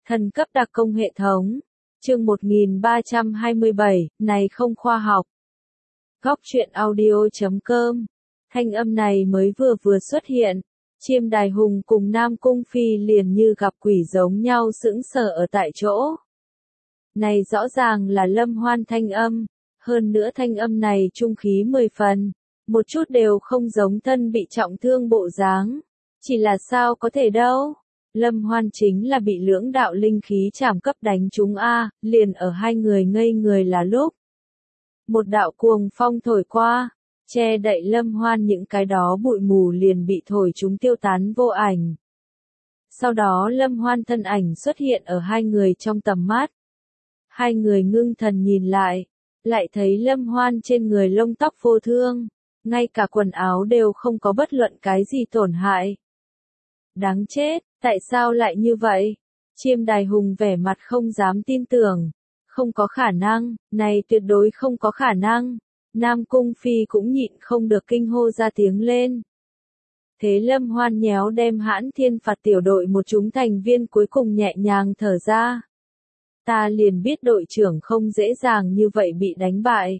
Thần cấp đặc công hệ thống. Chương 1327, này không khoa học. Góc truyện audio.com. Thanh âm này mới vừa xuất hiện. Chiêm Đài Hùng cùng Nam Cung Phi liền như gặp quỷ giống nhau sững sờ ở tại chỗ. Này rõ ràng là Lâm Hoan thanh âm. Hơn nữa thanh âm này trung khí 10 phần. Một chút đều không giống thân bị trọng thương bộ dáng. Chỉ là sao có thể đâu. Lâm Hoan chính là bị lưỡng đạo linh khí trảm cấp đánh trúng a, liền ở hai người ngây người là lúc. Một đạo cuồng phong thổi qua, che đậy Lâm Hoan những cái đó bụi mù liền bị thổi chúng tiêu tán vô ảnh. Sau đó Lâm Hoan thân ảnh xuất hiện ở hai người trong tầm mắt. Hai người ngưng thần nhìn lại thấy Lâm Hoan trên người lông tóc vô thương, ngay cả quần áo đều không có bất luận cái gì tổn hại. Đáng chết, tại sao lại như vậy? Chiêm Đài Hùng vẻ mặt không dám tin tưởng. Không có khả năng, này tuyệt đối không có khả năng. Nam Cung Phi cũng nhịn không được kinh hô ra tiếng lên. Thế Lâm Hoan nhéo đem Hãn Thiên Phạt tiểu đội một chúng thành viên cuối cùng nhẹ nhàng thở ra. Ta liền biết đội trưởng không dễ dàng như vậy bị đánh bại.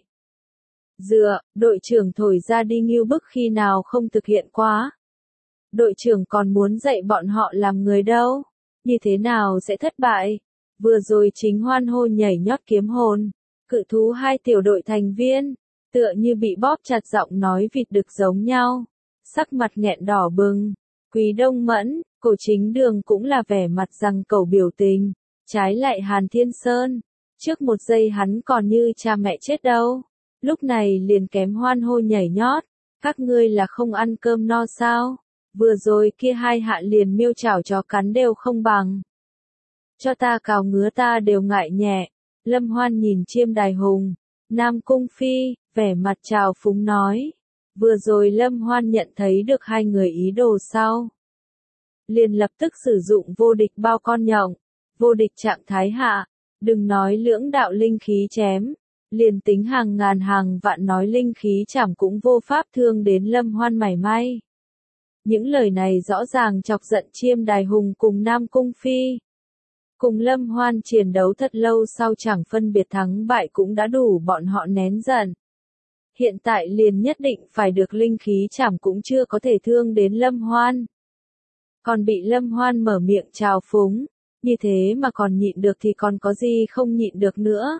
Đội trưởng thổi ra đi nghiêu bức khi nào không thực hiện quá. Đội trưởng còn muốn dạy bọn họ làm người đâu, như thế nào sẽ thất bại. Vừa rồi chính hoan hô nhảy nhót kiếm hồn, cự thú hai tiểu đội thành viên, tựa như bị bóp chặt giọng nói vịt đực giống nhau, sắc mặt nghẹn đỏ bừng. Quý Đông Mẫn, Cổ Chính Đường cũng là vẻ mặt rằng cầu biểu tình, trái lại Hàn Thiên Sơn, trước một giây hắn còn như cha mẹ chết đâu, lúc này liền kém hoan hô nhảy nhót, các ngươi là không ăn cơm no sao? Vừa rồi kia hai hạ liền miêu chảo chó cắn đều không bằng. Cho ta cào ngứa ta đều ngại nhẹ. Lâm Hoan nhìn Chiêm Đài Hùng, Nam Cung Phi, vẻ mặt trào phúng nói. Vừa rồi Lâm Hoan nhận thấy được hai người ý đồ sau. Liền lập tức sử dụng vô địch bao con nhộng, vô địch trạng thái hạ, đừng nói lưỡng đạo linh khí chém. Liền tính hàng ngàn hàng vạn nói linh khí chẳng cũng vô pháp thương đến Lâm Hoan mảy may. Những lời này rõ ràng chọc giận Chiêm Đài Hùng cùng Nam Cung Phi. Cùng Lâm Hoan chiến đấu thật lâu sau chẳng phân biệt thắng bại cũng đã đủ bọn họ nén giận. Hiện tại liền nhất định phải được linh khí chảm cũng chưa có thể thương đến Lâm Hoan. Còn bị Lâm Hoan mở miệng trào phúng, như thế mà còn nhịn được thì còn có gì không nhịn được nữa.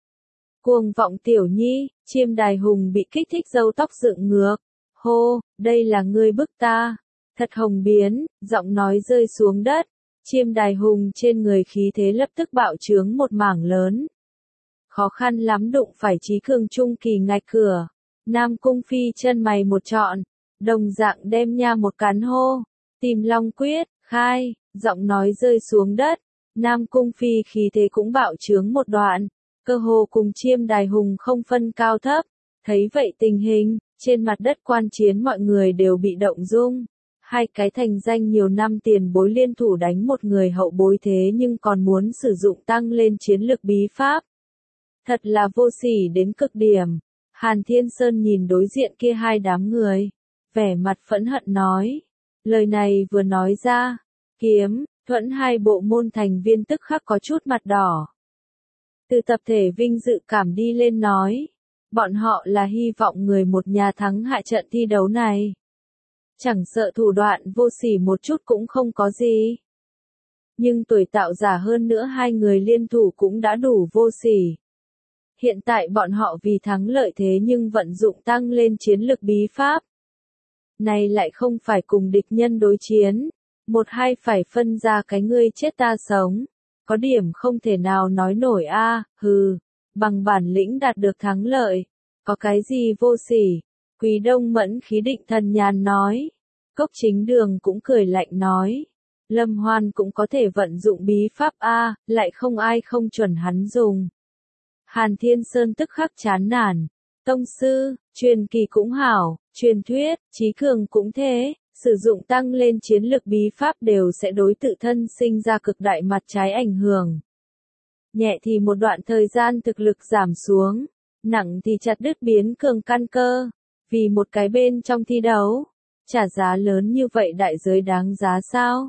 Cuồng vọng tiểu nhi, Chiêm Đài Hùng bị kích thích râu tóc dựng ngược. Hô, đây là ngươi bức ta. Thật hồng biến, giọng nói rơi xuống đất. Chiêm Đài Hùng trên người khí thế lập tức bạo trướng một mảng lớn. Khó khăn lắm đụng phải trí cường trung kỳ ngạch cửa. Nam Cung Phi chân mày một trọn, đồng dạng đem nha một cắn hô. Tìm Long Quyết, khai, giọng nói rơi xuống đất. Nam Cung Phi khí thế cũng bạo trướng một đoạn. Cơ hồ cùng Chiêm Đài Hùng không phân cao thấp. Thấy vậy tình hình, trên mặt đất quan chiến mọi người đều bị động dung. Hai cái thành danh nhiều năm tiền bối liên thủ đánh một người hậu bối thế nhưng còn muốn sử dụng tăng lên chiến lực bí pháp. Thật là vô sỉ đến cực điểm. Hàn Thiên Sơn nhìn đối diện kia hai đám người. Vẻ mặt phẫn hận nói. Lời này vừa nói ra. Kiếm, Thuẫn hai bộ môn thành viên tức khắc có chút mặt đỏ. Từ tập thể vinh dự cảm đi lên nói. Bọn họ là hy vọng người một nhà thắng hạ trận thi đấu này. Chẳng sợ thủ đoạn vô sỉ một chút cũng không có gì. Nhưng tuổi tạo giả hơn nữa hai người liên thủ cũng đã đủ vô sỉ. Hiện tại bọn họ vì thắng lợi thế nhưng vận dụng tăng lên chiến lực bí pháp. Này lại không phải cùng địch nhân đối chiến. Một hai phải phân ra cái ngươi chết ta sống. Có điểm không thể nào nói nổi a, hừ. Bằng bản lĩnh đạt được thắng lợi. Có cái gì vô sỉ? Quý Đông Mẫn khí định thần nhàn nói. Cốc Chính Đường cũng cười lạnh nói. Lâm Hoan cũng có thể vận dụng bí pháp a, lại không ai không chuẩn hắn dùng. Hàn Thiên Sơn tức khắc chán nản. Tông sư, truyền kỳ cũng hảo, truyền thuyết, trí cường cũng thế. Sử dụng tăng lên chiến lực bí pháp đều sẽ đối tự thân sinh ra cực đại mặt trái ảnh hưởng. Nhẹ thì một đoạn thời gian thực lực giảm xuống. Nặng thì chặt đứt biến cường căn cơ. Vì một cái bên trong thi đấu. Trả giá lớn như vậy đại giới đáng giá sao?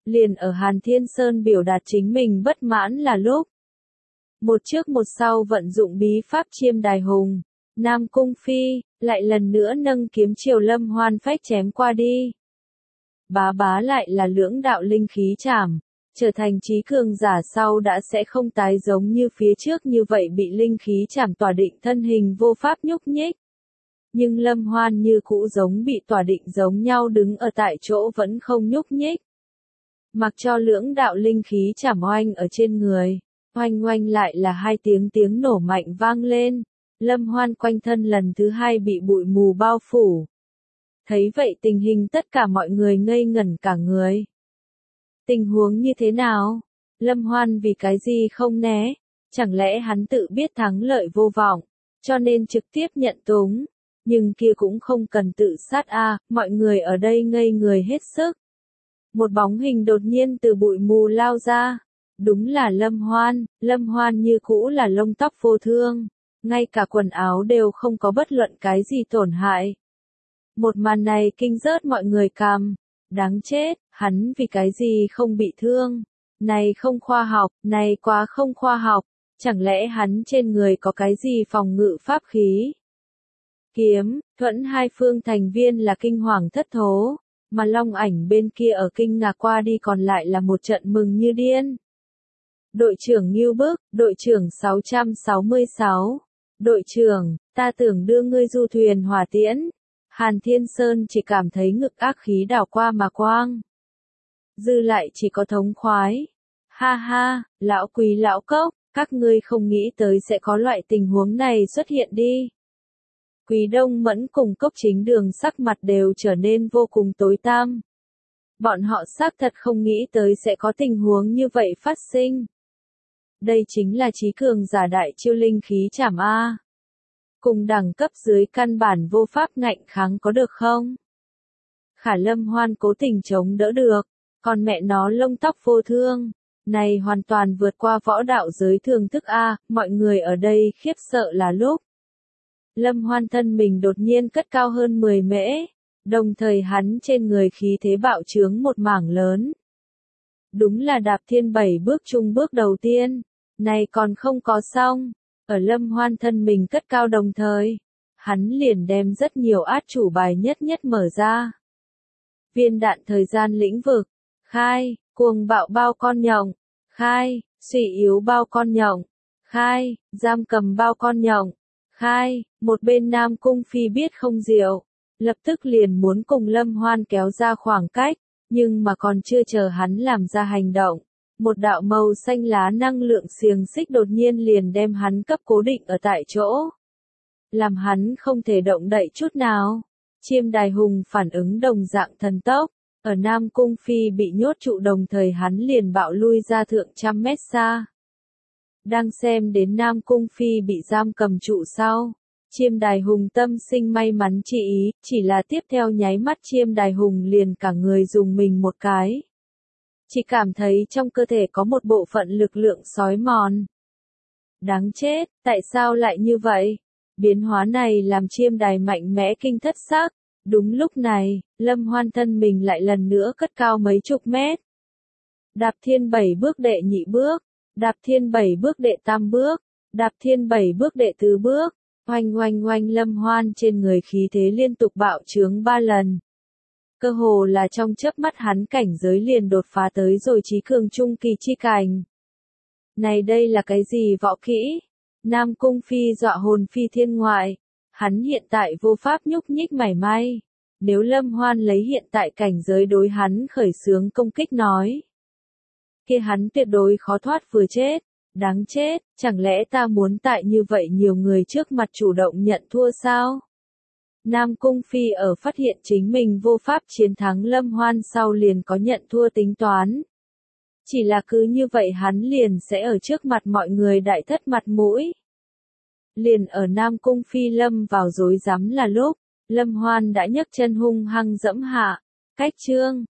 Liền ở Hàn Thiên Sơn biểu đạt chính mình bất mãn là lúc. Một trước một sau vận dụng bí pháp chiêm đài hùng, Nam Cung Phi, lại lần nữa nâng kiếm chiều Lâm Hoan phách chém qua đi. Bá bá lại là lưỡng đạo linh khí chảm, trở thành trí cường giả sau đã sẽ không tái giống như phía trước như vậy bị linh khí chảm tỏa định thân hình vô pháp nhúc nhích. Nhưng Lâm Hoan như cũ giống bị tỏa định giống nhau đứng ở tại chỗ vẫn không nhúc nhích. Mặc cho lưỡng đạo linh khí chảm oanh ở trên người, oanh oanh lại là hai tiếng nổ mạnh vang lên, Lâm Hoan quanh thân lần thứ hai bị bụi mù bao phủ. Thấy vậy tình hình tất cả mọi người ngây ngẩn cả người. Tình huống như thế nào? Lâm Hoan vì cái gì không né? Chẳng lẽ hắn tự biết thắng lợi vô vọng, cho nên trực tiếp nhận túng? Nhưng kia cũng không cần tự sát mọi người ở đây ngây người hết sức. Một bóng hình đột nhiên từ bụi mù lao ra. Đúng là Lâm Hoan như cũ là lông tóc vô thương, ngay cả quần áo đều không có bất luận cái gì tổn hại. Một màn này kinh rớt mọi người cằm, đáng chết, hắn vì cái gì không bị thương, này không khoa học, này quá không khoa học, chẳng lẽ hắn trên người có cái gì phòng ngự pháp khí? Kiếm, Thuẫn hai phương thành viên là kinh hoàng thất thố, mà Long Ảnh bên kia ở kinh ngạc qua đi còn lại là một trận mừng như điên. Đội trưởng Ngưu Bức, đội trưởng 666. Đội trưởng, ta tưởng đưa ngươi du thuyền hỏa tiễn. Hàn Thiên Sơn chỉ cảm thấy ngực ác khí đảo qua mà quang. Dư lại chỉ có thống khoái. Ha ha, lão Quý lão Cốc, các ngươi không nghĩ tới sẽ có loại tình huống này xuất hiện đi. Quý Đông Mẫn cùng Cốc Chính Đường sắc mặt đều trở nên vô cùng tối tăm. Bọn họ xác thật không nghĩ tới sẽ có tình huống như vậy phát sinh. Đây chính là trí cường giả đại chiêu linh khí chảm A. Cùng đẳng cấp dưới căn bản vô pháp ngạnh kháng có được không? Khả Lâm Hoan cố tình chống đỡ được, còn mẹ nó lông tóc vô thương. Này hoàn toàn vượt qua võ đạo giới thường thức A, mọi người ở đây khiếp sợ là lúc. Lâm Hoan thân mình đột nhiên cất cao hơn 10 mễ, đồng thời hắn trên người khí thế bạo trướng một mảng lớn. Đúng là đạp thiên 7 bước chung bước đầu tiên, này còn không có xong, ở Lâm Hoan thân mình cất cao đồng thời, hắn liền đem rất nhiều át chủ bài nhất nhất mở ra. Viên đạn thời gian lĩnh vực, khai, cuồng bạo bao con nhộng, khai, suy yếu bao con nhộng, khai, giam cầm bao con nhộng, khai, một bên Nam Cung Phi biết không diệu, lập tức liền muốn cùng Lâm Hoan kéo ra khoảng cách, nhưng mà còn chưa chờ hắn làm ra hành động, một đạo màu xanh lá năng lượng xiềng xích đột nhiên liền đem hắn cấp cố định ở tại chỗ, làm hắn không thể động đậy chút nào. Chiêm Đài Hùng phản ứng đồng dạng thần tốc, ở Nam Cung Phi bị nhốt trụ đồng thời hắn liền bạo lui ra thượng trăm mét xa. Đang xem đến Nam Cung Phi bị giam cầm trụ sau, Chiêm Đài Hùng tâm sinh may mắn chỉ ý, chỉ là tiếp theo nháy mắt Chiêm Đài Hùng liền cả người dùng mình một cái. Chỉ cảm thấy trong cơ thể có một bộ phận lực lượng xói mòn. Đáng chết, tại sao lại như vậy? Biến hóa này làm Chiêm Đài mạnh mẽ kinh thất xác. Đúng lúc này, Lâm Hoan thân mình lại lần nữa cất cao mấy chục mét. Đạp thiên 7 bước đệ nhị bước, đạp thiên 7 bước đệ tam bước, đạp thiên 7 bước đệ tứ bước, oanh oanh oanh Lâm Hoan trên người khí thế liên tục bạo trướng 3 lần. Cơ hồ là trong chớp mắt hắn cảnh giới liền đột phá tới rồi trí cường trung kỳ chi cảnh. Này đây là cái gì võ kỹ? Nam Cung Phi dọa hồn phi thiên ngoại. Hắn hiện tại vô pháp nhúc nhích mảy may. Nếu Lâm Hoan lấy hiện tại cảnh giới đối hắn khởi xướng công kích nói, kia hắn tuyệt đối khó thoát vừa chết. Đáng chết, chẳng lẽ ta muốn tại như vậy nhiều người trước mặt chủ động nhận thua sao? Nam Cung Phi ở phát hiện chính mình vô pháp chiến thắng Lâm Hoan sau liền có nhận thua tính toán. Chỉ là cứ như vậy hắn liền sẽ ở trước mặt mọi người đại thất mặt mũi. Liền ở Nam Cung Phi lâm vào rối rắm là lúc, Lâm Hoan đã nhấc chân hung hăng dẫm hạ. Cách chương,